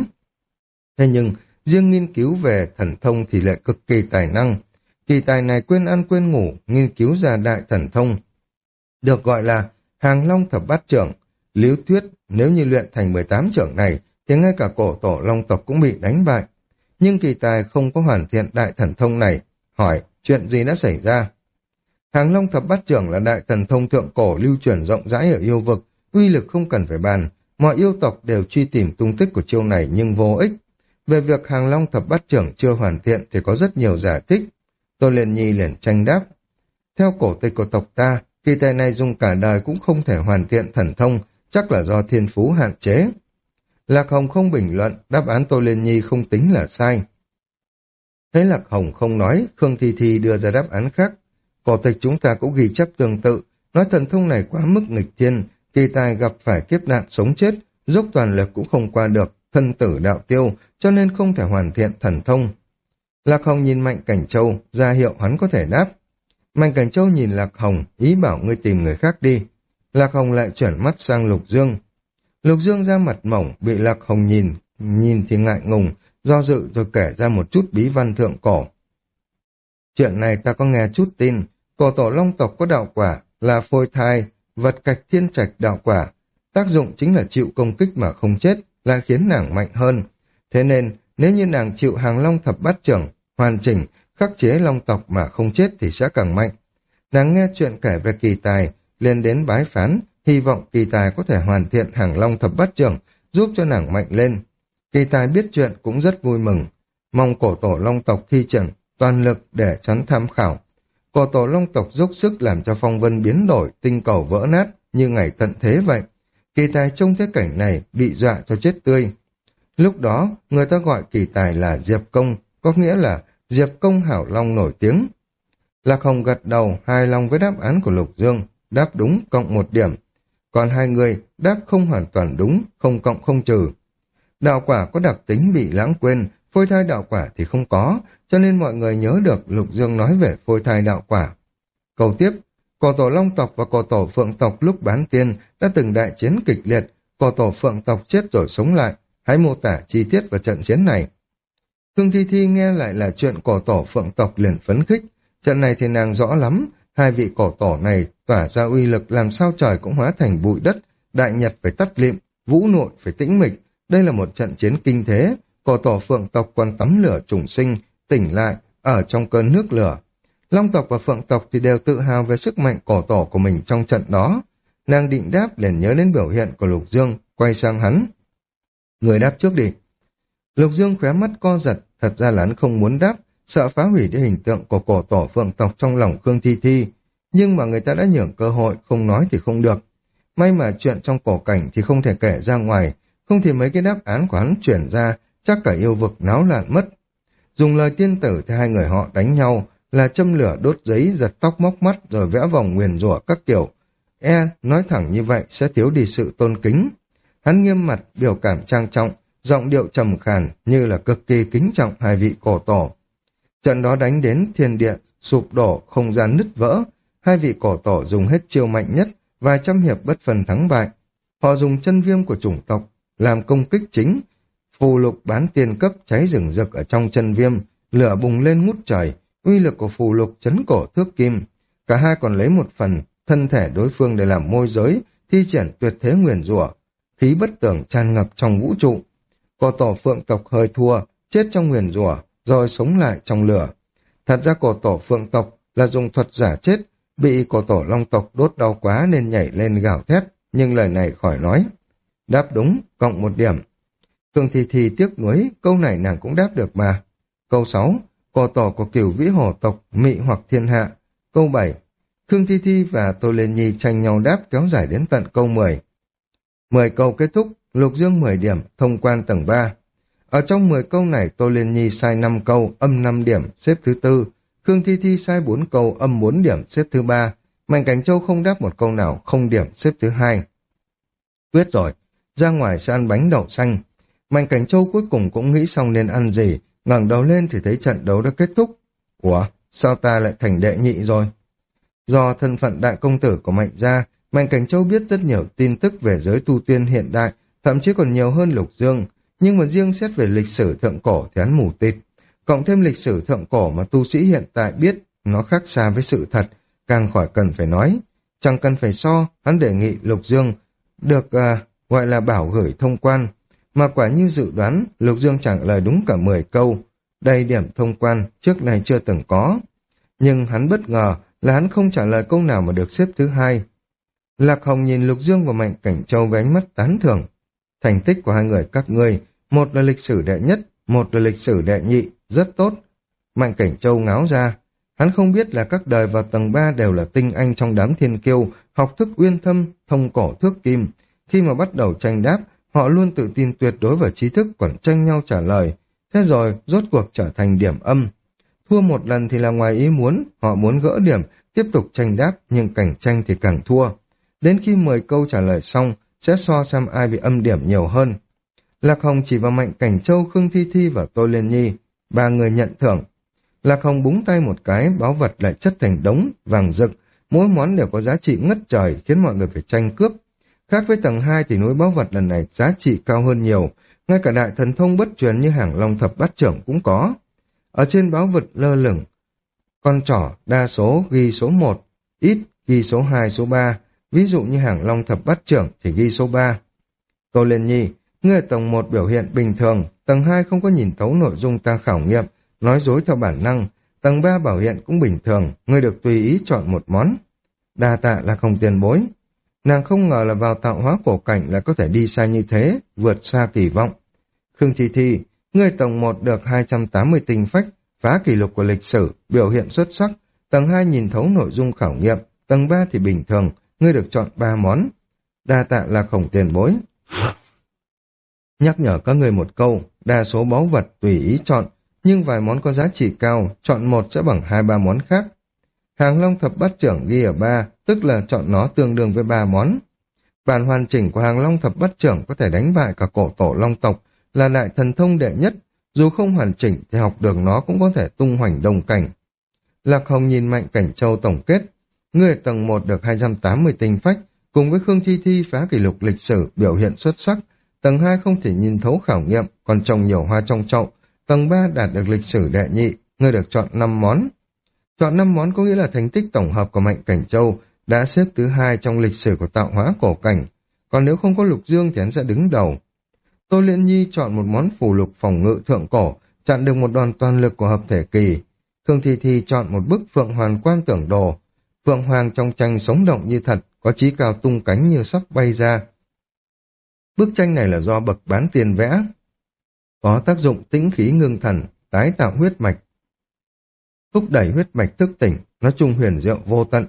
Speaker 1: thế nhưng riêng nghiên cứu về thần thông thì lại cực kỳ tài năng. Kỳ tài này quên ăn quên ngủ, nghiên cứu ra đại thần thông, được gọi là Hàng Long Thập Bát Trưởng. Lý thuyết nếu như luyện thành 18 trưởng này thì ngay cả cổ tổ long tộc cũng bị đánh bại. Nhưng kỳ tài không có hoàn thiện đại thần thông này. Hỏi, chuyện gì đã xảy ra? Hàng Long Thập Bát Trưởng là đại thần thông thượng cổ lưu truyền rộng rãi ở yêu vực, uy lực không cần phải bàn. Mọi yêu tộc đều truy tìm tung tích của chiêu này nhưng vô ích. Về việc Hàng Long Thập Bát Trưởng chưa hoàn thiện thì có rất nhiều giải thích. Tô Liên Nhi liền tranh đáp. Theo cổ tịch của tộc ta, kỳ tài này dùng cả đời cũng không thể hoàn thiện thần thông, chắc là do thiên phú hạn chế. Lạc Hồng không bình luận, đáp án Tô Liên Nhi không tính là sai. Thấy Lạc Hồng không nói, Khương Thi Thi đưa ra đáp án khác. Cổ tịch chúng ta cũng ghi chép tương tự, nói thần thông này quá mức nghịch thiên, kỳ tài gặp phải kiếp nạn sống chết, dốc toàn lực cũng không qua được, thân tử đạo tiêu, cho nên không thể hoàn thiện thần thông. Lạc Hồng nhìn Mạnh Cảnh Châu, ra hiệu hắn có thể đáp. Mạnh Cảnh Châu nhìn Lạc Hồng, ý bảo ngươi tìm người khác đi. Lạc Hồng lại chuyển mắt sang Lục Dương. Lục Dương ra mặt mỏng, bị Lạc Hồng nhìn thì ngại ngùng, do dự rồi kể ra một chút bí văn thượng cổ. Chuyện này ta có nghe chút tin, cổ tổ long tộc có đạo quả, là phôi thai, vật cạch thiên trạch đạo quả. Tác dụng chính là chịu công kích mà không chết, là khiến nàng mạnh hơn. Thế nên, nếu như nàng chịu Hàng Long Thập Bát Trưởng, hoàn chỉnh, khắc chế long tộc mà không chết thì sẽ càng mạnh. Nàng nghe chuyện kể về kỳ tài, liền đến bái phán, hy vọng kỳ tài có thể hoàn thiện Hàng Long Thập Bát Trưởng, giúp cho nàng mạnh lên. Kỳ tài biết chuyện cũng rất vui mừng, mong cổ tổ long tộc thi triển toàn lực để chắn tham khảo. Cổ tổ long tộc dốc sức làm cho phong vân biến đổi, tinh cầu vỡ nát như ngày tận thế vậy. Kỳ tài trông thấy cảnh này bị dọa cho chết tươi. Lúc đó, người ta gọi kỳ tài là Diệp Công, có nghĩa là Diệp Công Hảo Long nổi tiếng. Lạc Hồng gật đầu, hài lòng với đáp án của Lục Dương, đáp đúng cộng 1 điểm. Còn hai người đáp không hoàn toàn đúng, không cộng không trừ. Đạo quả có đặc tính bị lãng quên, phôi thai đạo quả thì không có, cho nên mọi người nhớ được Lục Dương nói về phôi thai đạo quả. Câu tiếp, cổ tổ Long tộc và cổ tổ Phượng tộc lúc bán tiên đã từng đại chiến kịch liệt, cổ tổ Phượng tộc chết rồi sống lại, hãy mô tả chi tiết vào trận chiến này. Khương Thi Thi nghe lại là chuyện cổ tổ Phượng tộc liền phấn khích, trận này thì nàng rõ lắm, hai vị cổ tổ này tỏa ra uy lực làm sao trời cũng hóa thành bụi đất, đại nhật phải tắt lịm, vũ nội phải tĩnh mịch, đây là một trận chiến kinh thế, cổ tổ Phượng tộc còn tắm lửa trùng sinh, tỉnh lại, ở trong cơn nước lửa. Long tộc và Phượng tộc thì đều tự hào về sức mạnh cổ tổ của mình trong trận đó. Nàng định đáp liền nhớ đến biểu hiện của Lục Dương, quay sang hắn. Người đáp trước đi. Lục Dương khóe mắt co giật, thật ra là hắn không muốn đáp, sợ phá hủy đi hình tượng của cổ tổ Phượng tộc trong lòng Khương Thi Thi. Nhưng mà người ta đã nhường cơ hội, không nói thì không được. May mà chuyện trong cổ cảnh thì không thể kể ra ngoài, không thì mấy cái đáp án của hắn chuyển ra, chắc cả yêu vực náo loạn mất. Dùng lời tiên tử thì hai người họ đánh nhau, là châm lửa đốt giấy, giật tóc móc mắt rồi vẽ vòng nguyền rủa các kiểu. Nói thẳng như vậy sẽ thiếu đi sự tôn kính. Hắn nghiêm mặt, biểu cảm trang trọng, giọng điệu trầm khàn như là cực kỳ kính trọng hai vị cổ tổ. Trận đó đánh đến thiên địa, sụp đổ, không gian nứt vỡ. Hai vị cổ tổ dùng hết chiêu mạnh nhất, vài trăm hiệp bất phần thắng bại. Họ dùng chân viêm của chủng tộc, làm công kích chính. Phù lục bán tiên cấp cháy rừng rực ở trong chân viêm, lửa bùng lên ngút trời, uy lực của phù lục chấn cổ thước kim. Cả hai còn lấy một phần thân thể đối phương để làm môi giới, thi triển tuyệt thế nguyền rủa, khí bất tường tràn ngập trong vũ trụ. Cổ tổ Phượng tộc hơi thua, chết trong nguyền rủa, rồi sống lại trong lửa. Thật ra cổ tổ Phượng tộc là dùng thuật giả chết, bị cổ tổ Long tộc đốt đau quá nên nhảy lên gào thét, nhưng lời này khỏi nói. Đáp đúng, cộng 1 điểm. Khương Thi Thi tiếc nuối, câu này nàng cũng đáp được mà. Câu 6, cổ tổ của Cửu Vĩ Hổ tộc, mị hoặc thiên hạ. Câu 7, Khương Thi Thi và Tô Liên Nhi tranh nhau đáp kéo dài đến tận câu 10. 10 câu kết thúc, Lục Dương 10 điểm, thông quan tầng 3. Ở trong 10 câu này, Tô Liên Nhi sai 5 câu, âm 5 điểm, xếp thứ 4. Khương Thi Thi sai 4 câu, âm 4 điểm, xếp thứ 3. Mạnh Cảnh Châu không đáp một câu nào, 0 điểm, xếp thứ 2. Quyết rồi, ra ngoài sẽ ăn bánh đậu xanh. Mạnh Cảnh Châu cuối cùng cũng nghĩ xong nên ăn gì, ngẩng đầu lên thì thấy trận đấu đã kết thúc. Ủa, sao ta lại thành đệ nhị rồi? Do thân phận đại công tử của Mạnh gia, Mạnh Cảnh Châu biết rất nhiều tin tức về giới tu tiên hiện đại, thậm chí còn nhiều hơn Lục Dương. Nhưng mà riêng xét về lịch sử thượng cổ thì hắn mù tịt. Cộng thêm lịch sử thượng cổ mà tu sĩ hiện tại biết, nó khác xa với sự thật, càng khỏi cần phải nói. Chẳng cần phải so, hắn đề nghị Lục Dương được gọi là bảo gửi thông quan. Mà quả như dự đoán, Lục Dương trả lời đúng cả 10 câu. Đây điểm thông quan, trước này chưa từng có. Nhưng hắn bất ngờ là hắn không trả lời câu nào mà được xếp thứ 2. Lạc Hồng nhìn Lục Dương và Mạnh Cảnh Châu với ánh mắt tán thưởng. Thành tích của hai người các ngươi, một là lịch sử đệ nhất, một là lịch sử đệ nhị, rất tốt. Mạnh Cảnh Châu ngáo ra, hắn không biết là các đời vào tầng 3 đều là tinh anh trong đám thiên kiêu, học thức uyên thâm, thông cổ thước kim. Khi mà bắt đầu tranh đáp, họ luôn tự tin tuyệt đối vào trí thức còn tranh nhau trả lời. Thế rồi, rốt cuộc trở thành điểm âm. Thua một lần thì là ngoài ý muốn, họ muốn gỡ điểm, tiếp tục tranh đáp, nhưng cảnh tranh thì càng thua. Đến khi 10 câu trả lời xong, sẽ so xem ai bị âm điểm nhiều hơn. Lạc Hồng chỉ vào Mạnh Cảnh Châu, Khương Thi Thi và Tô Liên Nhi. 3 người nhận thưởng. Lạc Hồng búng tay một cái, báu vật lại chất thành đống, vàng rực. Mỗi món đều có giá trị ngất trời, khiến mọi người phải tranh cướp. Khác với tầng 2 thì núi báu vật lần này giá trị cao hơn nhiều. Ngay cả đại thần thông bất truyền như hàng long thập bát trưởng cũng có. Ở trên báu vật lơ lửng, con trỏ đa số ghi số 1, ít ghi số 2, số 3. Ví dụ như hàng long thập bát trưởng thì ghi số 3. Tô Liên Nhi, ngươi ở tầng 1 biểu hiện bình thường, tầng 2 không có nhìn thấu nội dung ta khảo nghiệm, nói dối theo bản năng, tầng 3 bảo hiện cũng bình thường, ngươi được tùy ý chọn một món. Đa tạ là không tiền bối. Nàng không ngờ là vào tạo hóa cổ cảnh là có thể đi xa như thế, vượt xa kỳ vọng. Khương Thi Thi, ngươi tầng 1 được 280 tinh phách, phá kỷ lục của lịch sử, biểu hiện xuất sắc, tầng 2 nhìn thấu nội dung khảo nghiệm, tầng 3 thì bình thường, ngươi được chọn 3 món. Đa tạ là khổng tiền bối. Nhắc nhở các người một câu, đa số báu vật tùy ý chọn, nhưng vài món có giá trị cao, chọn một sẽ bằng 2-3 món khác. Hàng Long thập bát trưởng ghi ở 3, tức là chọn nó tương đương với 3 món. Bản hoàn chỉnh của Hàng Long thập bát trưởng có thể đánh bại cả cổ tổ Long tộc, là đại thần thông đệ nhất, dù không hoàn chỉnh thì học được nó cũng có thể tung hoành đồng cảnh. Lạc Hồng nhìn Mạnh Cảnh Châu tổng kết, người tầng 1 được 280 tinh phách, cùng với Khương Thi Thi phá kỷ lục lịch sử biểu hiện xuất sắc, tầng 2 không thể nhìn thấu khảo nghiệm, còn trồng nhiều hoa trong chậu, tầng 3 đạt được lịch sử đệ nhị, người được chọn 5 món. Chọn 5 món có nghĩa là thành tích tổng hợp của Mạnh Cảnh Châu đã xếp thứ 2 trong lịch sử của tạo hóa cổ cảnh, còn nếu không có Lục Dương thì hắn sẽ đứng đầu. Tô Liên Nhi chọn một món phù lục phòng ngự thượng cổ, chặn được một đòn toàn lực của hợp thể kỳ. Khương Thi Thi chọn một bức Phượng Hoàn Quang Tưởng Đồ. Phượng Hoàng trong tranh sống động như thật, có chí cao tung cánh như sắp bay ra. Bức tranh này là do bậc bán tiền vẽ, có tác dụng tĩnh khí ngưng thần, tái tạo huyết mạch, thúc đẩy huyết mạch thức tỉnh, nói chung huyền diệu vô tận.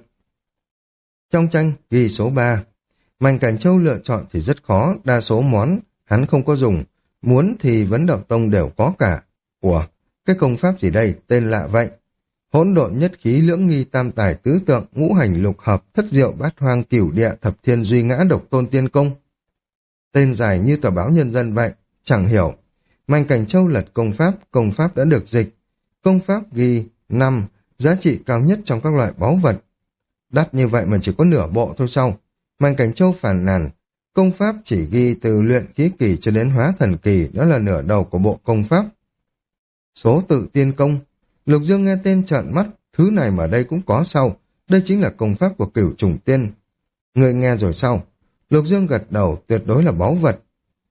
Speaker 1: Trong tranh ghi số 3, Mạnh Cảnh Châu lựa chọn thì rất khó, đa số món hắn không có dùng, muốn thì Vấn Đạo Tông đều có cả. Ủa, cái công pháp gì đây, tên lạ vậy? Hỗn độn nhất khí lưỡng nghi tam tài tứ tượng, ngũ hành lục hợp, thất diệu bát hoang cửu địa thập thiên duy ngã độc tôn tiên công. Tên dài như tờ báo Nhân dân vậy, chẳng hiểu. Mạnh Cảnh Châu lật công pháp đã được dịch. Công pháp ghi 5, giá trị cao nhất trong các loại báu vật. Đắt như vậy mà chỉ có nửa bộ thôi sao? Mạnh Cảnh Châu phàn nàn, công pháp chỉ ghi từ luyện khí kỳ cho đến hóa thần kỳ, đó là nửa đầu của bộ công pháp. Số tự tiên công. Lục Dương nghe tên trợn mắt, thứ này mà đây cũng có sao? Đây chính là công pháp của Cửu Trùng Tiên. Người nghe rồi sao? Lục Dương gật đầu, tuyệt đối là báu vật.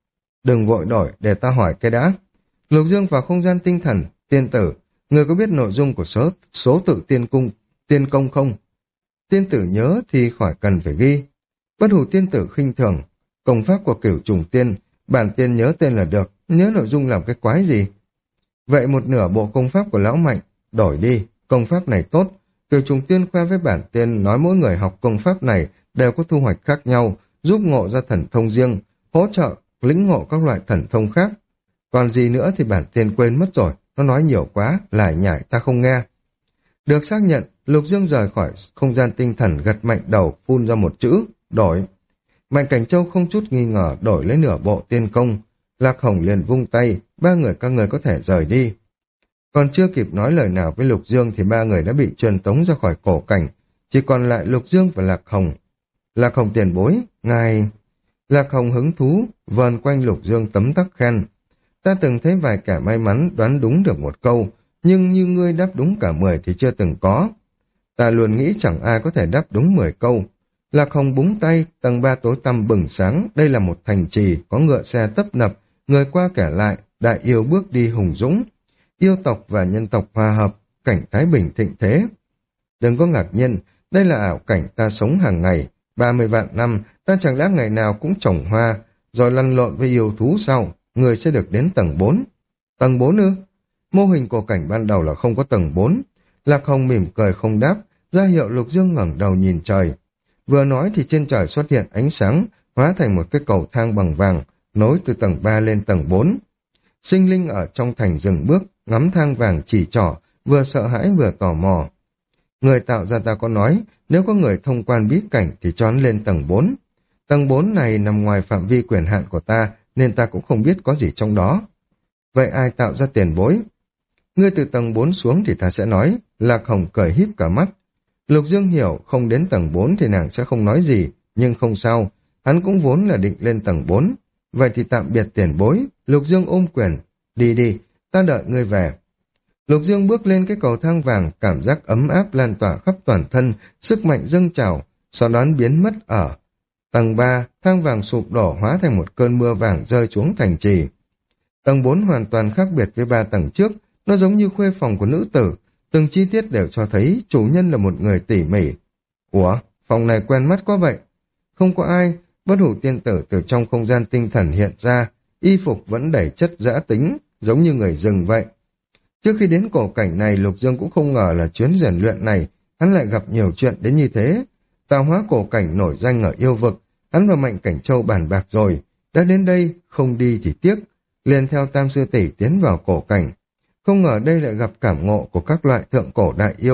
Speaker 1: Đừng vội đổi, để ta hỏi cái đã. Lục Dương vào không gian tinh thần, tiên tử, người có biết nội dung của số tự tiên công không? Tiên tử nhớ thì khỏi cần phải ghi. Bất Hủ tiên tử khinh thường, công pháp của Cửu Trùng Tiên, bản tiên nhớ tên là được, nhớ nội dung làm cái quái gì? Vậy một nửa bộ công pháp của lão Mạnh, đổi đi, công pháp này tốt. Cửu Trùng Tiên khoe với bản tiên nói mỗi người học công pháp này đều có thu hoạch khác nhau, giúp ngộ ra thần thông riêng, hỗ trợ, lĩnh ngộ các loại thần thông khác. Còn gì nữa thì bản tiên quên mất rồi, nó nói nhiều quá, lải nhải ta không nghe. Được xác nhận, Lục Dương rời khỏi không gian tinh thần, gật mạnh đầu, phun ra một chữ, đổi. Mạnh Cảnh Châu không chút nghi ngờ đổi lấy nửa bộ tiên công. Lạc Hồng liền vung tay, ba người các người có thể rời đi. Còn chưa kịp nói lời nào với Lục Dương thì ba người đã bị truyền tống ra khỏi cổ cảnh, chỉ còn lại Lục Dương và Lạc Hồng. Lạc Hồng tiền bối, ngài... Lạc Hồng hứng thú, vờn quanh Lục Dương tấm tắc khen. Ta từng thấy vài kẻ may mắn đoán đúng được một câu, nhưng như ngươi đáp đúng cả 10 thì chưa từng có. Ta luôn nghĩ chẳng ai có thể đáp đúng 10 câu. Lạc Hồng búng tay, tầng 3 tối tăm bừng sáng, đây là một thành trì, có ngựa xe tấp nập, người qua kẻ lại, đại yêu bước đi hùng dũng. Yêu tộc và nhân tộc hòa hợp, cảnh thái bình thịnh thế. Đừng có ngạc nhiên, đây là ảo cảnh ta sống hàng ngày, 30 vạn năm, ta chẳng lẽ ngày nào cũng trồng hoa, rồi lăn lộn với yêu thú sau, người sẽ được đến tầng 4. Tầng 4 ư? Mô hình của cảnh ban đầu là không có tầng 4. Lạc Hồng mỉm cười không đáp, ra hiệu Lục Dương ngẩng đầu nhìn trời. Vừa nói thì trên trời xuất hiện ánh sáng, hóa thành một cái cầu thang bằng vàng, nối từ tầng 3 lên tầng 4. Sinh linh ở trong thành dừng bước, ngắm thang vàng chỉ trỏ, vừa sợ hãi vừa tò mò. Người tạo ra ta có nói, nếu có người thông quan bí cảnh thì cho hắn lên tầng 4. Tầng 4 này nằm ngoài phạm vi quyền hạn của ta, nên ta cũng không biết có gì trong đó. Vậy ai tạo ra tiền bối? Ngươi từ tầng 4 xuống thì ta sẽ nói. Lạc Hồng cười híp cả mắt. Lục Dương hiểu không đến tầng 4 thì nàng sẽ không nói gì, nhưng không sao, hắn cũng vốn là định lên tầng 4. Vậy thì tạm biệt tiền bối. Lục Dương ôm quyền. Đi đi, ta đợi ngươi về. Lục Dương bước lên cái cầu thang vàng, cảm giác ấm áp lan tỏa khắp toàn thân, sức mạnh dâng trào, sau đó biến mất ở tầng 3, thang vàng sụp đổ hóa thành một cơn mưa vàng rơi xuống thành trì. Tầng 4 hoàn toàn khác biệt với 3 tầng trước, nó giống như khuê phòng của nữ tử, từng chi tiết đều cho thấy chủ nhân là một người tỉ mỉ. Ủa, phòng này quen mắt quá vậy. Không có ai, Bất Hủ tiên tử từ trong không gian tinh thần hiện ra, y phục vẫn đầy chất dã tính, giống như người rừng vậy. Trước khi đến cổ cảnh này, Lục Dương cũng không ngờ là chuyến rèn luyện này, hắn lại gặp nhiều chuyện đến như thế. Tạo hóa cổ cảnh nổi danh ở yêu vực, hắn và Mạnh Cảnh Châu bàn bạc rồi, đã đến đây, không đi thì tiếc, liền theo Tam Sư Tỷ tiến vào cổ cảnh. Không ngờ đây lại gặp cảm ngộ của các loại thượng cổ đại yêu,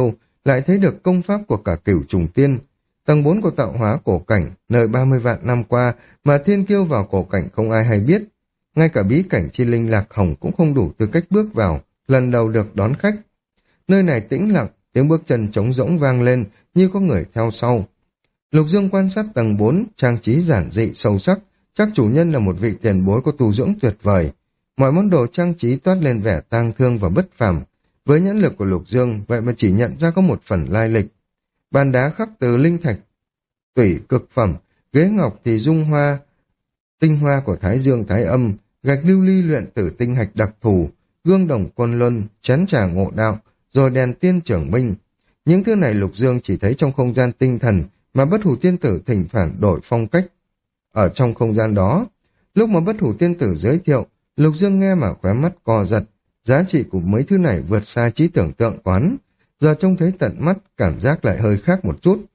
Speaker 1: lại thấy được công pháp của cả Cửu Trùng Tiên. Tầng 4 của tạo hóa cổ cảnh, nơi 30 vạn năm qua mà thiên kiêu vào cổ cảnh không ai hay biết. Ngay cả bí cảnh chi linh Lạc Hồng cũng không đủ tư cách bước vào, lần đầu được đón khách. Nơi này tĩnh lặng, tiếng bước chân trống rỗng vang lên như có người theo sau. Lục Dương quan sát tầng 4, trang trí giản dị sâu sắc, chắc chủ nhân là một vị tiền bối có tu dưỡng tuyệt vời. Mọi món đồ trang trí toát lên vẻ tang thương và bất phàm. Với nhãn lực của Lục Dương, vậy mà chỉ nhận ra có một phần lai lịch. Bàn đá khắc từ linh thạch, tủy cực phẩm, ghế ngọc thì dung hoa, tinh hoa của Thái Dương Thái Âm, gạch lưu ly luyện từ tinh hạch đặc thù, gương đồng côn luân, chén trà ngộ đạo, rồi đèn tiên trưởng minh. Những thứ này Lục Dương chỉ thấy trong không gian tinh thần mà Bất Hủ Tiên Tử thỉnh thoảng đổi phong cách. Ở trong không gian đó, lúc mà Bất Hủ Tiên Tử giới thiệu, Lục Dương nghe mà khóe mắt co giật, giá trị của mấy thứ này vượt xa trí tưởng tượng quán. Giờ trông thấy tận mắt, cảm giác lại hơi khác một chút.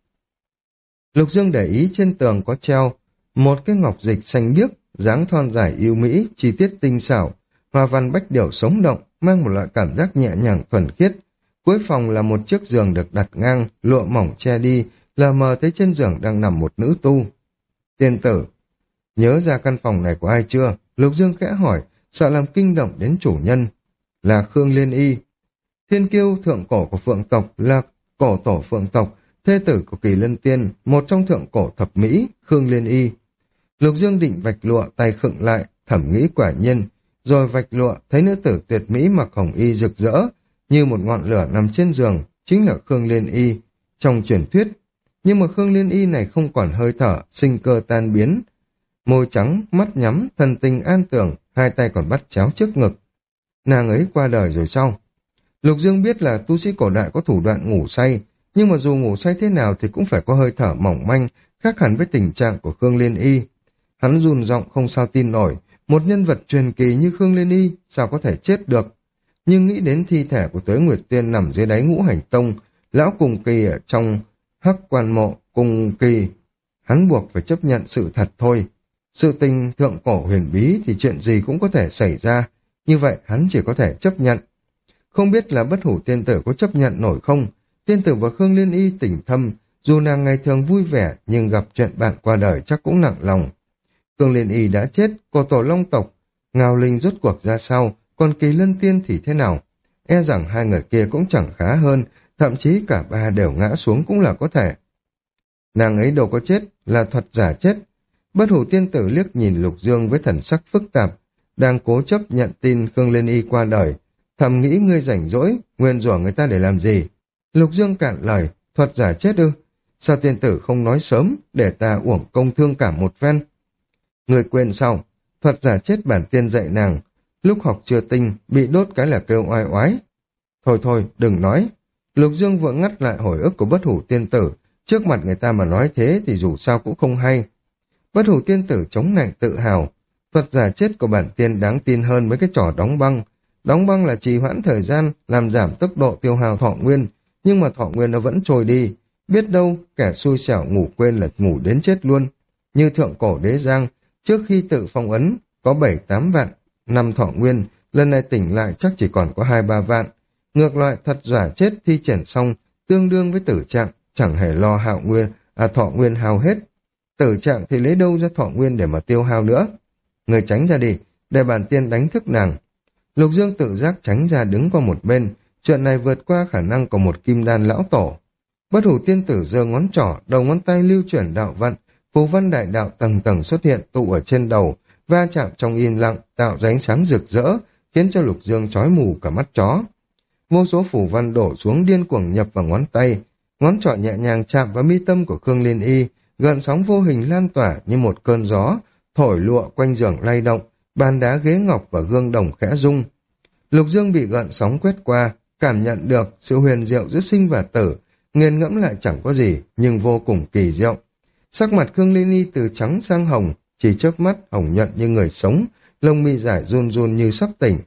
Speaker 1: Lục Dương để ý trên tường có treo một cái ngọc dịch xanh biếc, dáng thon dài yêu mỹ, chi tiết tinh xảo, hoa văn bách điểu sống động, mang một loại cảm giác nhẹ nhàng thuần khiết. Cuối phòng là một chiếc giường được đặt ngang, lụa mỏng che đi, lờ mờ thấy trên giường đang nằm một nữ tu. Tiên tử, nhớ ra căn phòng này của ai chưa? Lục Dương khẽ hỏi, sợ làm kinh động đến chủ nhân. Là Khương Liên Y. Thiên kiêu thượng cổ của Phượng tộc, là cổ tổ Phượng tộc, thê tử của Kỳ Lân Tiên, một trong thượng cổ thập mỹ, Khương Liên Y. Lục Dương định vạch lụa, tay khựng lại, thẩm nghĩ quả nhiên, rồi vạch lụa, thấy nữ tử tuyệt mỹ mặc hồng y rực rỡ, như một ngọn lửa nằm trên giường, chính là Khương Liên Y, trong truyền thuyết. Nhưng mà Khương Liên Y này không còn hơi thở, sinh cơ tan biến. Môi trắng, mắt nhắm, thần tình an tưởng, hai tay còn bắt chéo trước ngực. Nàng ấy qua đời rồi sao? Lục Dương biết là tu sĩ cổ đại có thủ đoạn ngủ say, nhưng mà dù ngủ say thế nào thì cũng phải có hơi thở mỏng manh, khác hẳn với tình trạng của Khương Liên Y. Hắn run giọng không sao tin nổi, một nhân vật truyền kỳ như Khương Liên Y sao có thể chết được. Nhưng nghĩ đến thi thể của Tuế Nguyệt Tiên nằm dưới đáy Ngũ Hành Tông, lão Cùng Kỳ ở trong Hắc Quan Mộ Cùng Kỳ, hắn buộc phải chấp nhận sự thật thôi. Sự tình thượng cổ huyền bí thì chuyện gì cũng có thể xảy ra, như vậy hắn chỉ có thể chấp nhận. Không biết là Bất Hủ Tiên Tử có chấp nhận nổi không? Tiên tử và Khương Liên Y tình thâm, dù nàng ngày thường vui vẻ nhưng gặp chuyện bạn qua đời chắc cũng nặng lòng. Khương Liên Y đã chết, cổ tổ Long tộc, Ngao Linh rốt cuộc ra sao, còn Kỳ Lân Tiên thì thế nào? E rằng hai người kia cũng chẳng khá hơn, thậm chí cả ba đều ngã xuống cũng là có thể. Nàng ấy đâu có chết, là thuật giả chết. Bất Hủ Tiên Tử liếc nhìn Lục Dương với thần sắc phức tạp, đang cố chấp nhận tin Khương Liên Y qua đời. Thầm nghĩ ngươi rảnh rỗi, nguyên rủa người ta để làm gì? Lục Dương cạn lời, thuật giả chết ư? Sao tiên tử không nói sớm, để ta uổng công thương cảm một phen? Người quên sao? Thuật giả chết bản tiên dạy nàng, lúc học chưa tinh, bị đốt cái là kêu oai oái. Thôi thôi, đừng nói. Lục Dương vừa ngắt lại hồi ức của Bất Hủ Tiên Tử, trước mặt người ta mà nói thế thì dù sao cũng không hay. Bất Hủ Tiên Tử chống nạnh tự hào, thuật giả chết của bản tiên đáng tin hơn mấy cái trò đóng băng. Đóng băng là trì hoãn thời gian, làm giảm tốc độ tiêu hao thọ nguyên, nhưng mà thọ nguyên nó vẫn trôi đi. Biết đâu, kẻ xui xẻo ngủ quên là ngủ đến chết luôn. Như thượng cổ Đế Giang, trước khi tự phong ấn, có 7-8 vạn, năm thọ nguyên, lần này tỉnh lại chắc chỉ còn có 2-3 vạn. Ngược lại, thật giả chết thi triển xong, tương đương với tử trạng, chẳng hề lo thọ nguyên hao hết. Tử trạng thì lấy đâu ra thọ nguyên để mà tiêu hao nữa. Người tránh ra đi, để bản tiên đánh thức nàng. Lục Dương tự giác tránh ra đứng qua một bên, chuyện này vượt qua khả năng của một kim đan lão tổ. Bất Hủ Tiên Tử giơ ngón trỏ, đầu ngón tay lưu chuyển đạo vận, phù văn đại đạo tầng tầng xuất hiện tụ ở trên đầu, va chạm trong im lặng, tạo ra ánh sáng rực rỡ, khiến cho Lục Dương chói mù cả mắt chó. Vô số phù văn đổ xuống điên cuồng nhập vào ngón trỏ nhẹ nhàng chạm vào mi tâm của Khương Liên Y, gợn sóng vô hình lan tỏa như một cơn gió, thổi lụa quanh giường lay động, bàn đá ghế ngọc và gương đồng khẽ rung. Lục Dương bị gợn sóng quét qua, cảm nhận được sự huyền diệu giữa sinh và tử, nghiền ngẫm lại chẳng có gì, nhưng vô cùng kỳ diệu. Sắc mặt Khương Liên Y từ trắng sang hồng, chỉ chớp mắt hồng nhuận như người sống, lông mi dài run run như sắp tỉnh.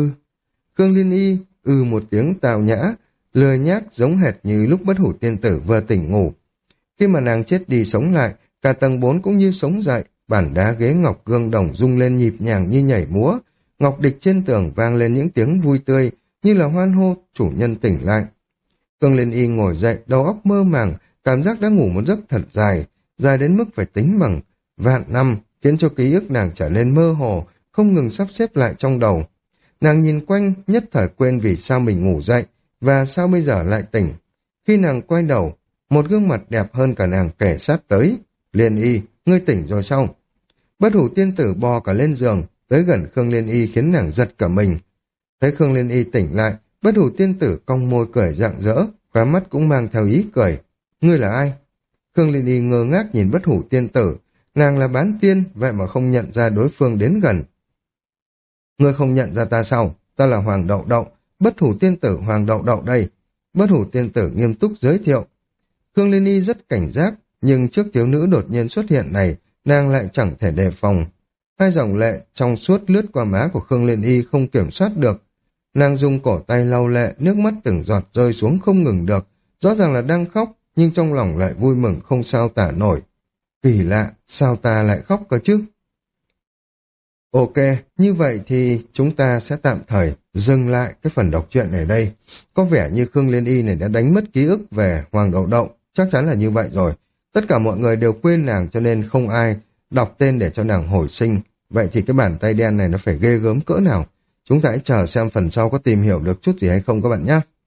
Speaker 1: Khương Liên Y một tiếng tào nhã, lười nhác giống hệt như lúc Bất Hủ Tiên Tử vừa tỉnh ngủ. Khi mà nàng chết đi sống lại, cả tầng 4 cũng như sống dậy, bàn đá ghế ngọc gương đồng rung lên nhịp nhàng như nhảy múa, ngọc địch trên tường vang lên những tiếng vui tươi, như là hoan hô chủ nhân tỉnh lại. Khương Liên Y ngồi dậy, đầu óc mơ màng, cảm giác đã ngủ một giấc thật dài, dài đến mức phải tính bằng vạn năm, khiến cho ký ức nàng trở nên mơ hồ, không ngừng sắp xếp lại trong đầu. Nàng nhìn quanh, nhất thời quên vì sao mình ngủ dậy, và sao bây giờ lại tỉnh. Khi nàng quay đầu, một gương mặt đẹp hơn cả nàng kể sát tới. Liên Y, ngươi tỉnh rồi sao? Bất hủ tiên tử bò cả lên giường, tới gần Khương Liên Y khiến nàng giật cả mình. Thấy Khương Liên Y tỉnh lại, bất hủ tiên tử cong môi cười rạng rỡ, khóe mắt cũng mang theo ý cười. Ngươi là ai? Khương Liên Y ngơ ngác nhìn bất hủ tiên tử, nàng là bán tiên, vậy mà không nhận ra đối phương đến gần. Ngươi không nhận ra ta sao? Ta là Hoàng Đậu Đậu, bất hủ tiên tử Hoàng Đậu Đậu đây. Bất hủ tiên tử nghiêm túc giới thiệu. Khương Liên Y rất cảnh giác, nhưng trước thiếu nữ đột nhiên xuất hiện này, nàng lại chẳng thể đề phòng. Hai dòng lệ trong suốt lướt qua má của Khương Liên Y không kiểm soát được. Nàng dùng cổ tay lau lệ, nước mắt từng giọt rơi xuống không ngừng được, rõ ràng là đang khóc, nhưng trong lòng lại vui mừng không sao tả nổi. Kỳ lạ, sao ta lại khóc cơ chứ? Ok, như vậy thì chúng ta sẽ tạm thời dừng lại cái phần đọc truyện ở đây. Có vẻ như Khương Liên Y này đã đánh mất ký ức về Hoàng Đậu Đậu, chắc chắn là như vậy rồi. Tất cả mọi người đều quên nàng cho nên không ai đọc tên để cho nàng hồi sinh. Vậy thì cái bàn tay đen này nó phải ghê gớm cỡ nào? Chúng ta hãy chờ xem phần sau có tìm hiểu được chút gì hay không các bạn nhé.